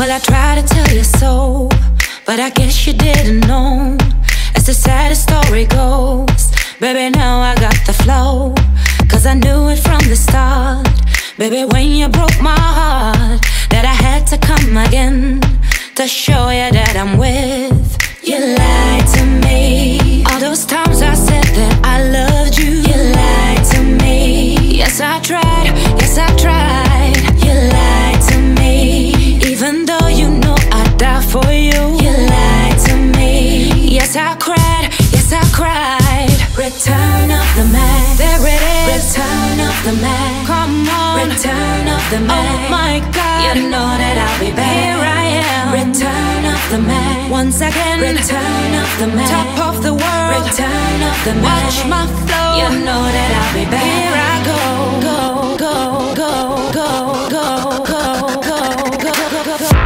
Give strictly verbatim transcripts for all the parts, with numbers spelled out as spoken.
Well, I try to tell you so, but I guess you didn't know. As the saddest story goes, baby, now I got the flow. Cause I knew it from the start, baby, when you broke my heart, that I had to come again to show you that I'm with. You lied to me. All those times I said that I loved you, you lied to me. Yes, I tried, yes, I tried. You lied to me. Even though you know I'd die for you, you lied to me. Yes, I cried, yes, I cried. Return of the Mac, there it is. Return of the Mac, come on. Return of the Mac, oh my God, you know that I'll be back. Here I am. Return of the Mac, once again. Return of the Mac, top of the world. Return of the Mac, watch my flow. You know that I'll be back. Here I go, go, go, go, go, go, go, go, go, go, go, go.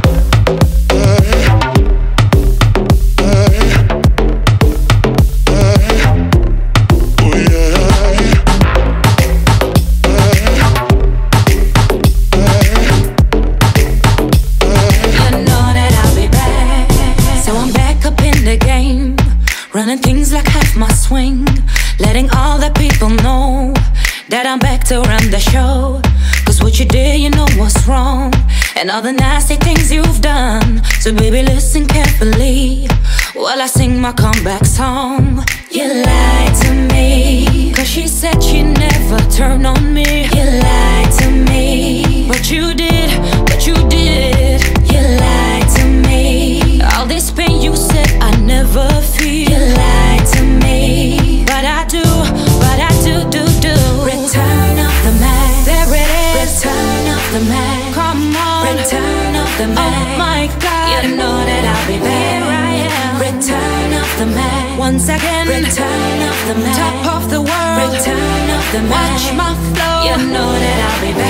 Running things like half my swing, letting all the people know that I'm back to run the show. Cause what you did, you know what's wrong, and all the nasty things you've done. So baby, listen carefully while I sing my comeback song. You lied to me, cause she said she'd never turn on me. You lied to me, but you did, but you did. You lied to me. All this pain you said I never feel. You lied to me, but I do, but I do, do, do. Return of the Mac, there it is. Return of the Mac, come on. Return of the Mac, oh my God, you know that I'll be back. Here I am. Return of the Mac, once again. Return of the Mac, top of the world. Return of the Mac, watch my flow. You know that I'll be back.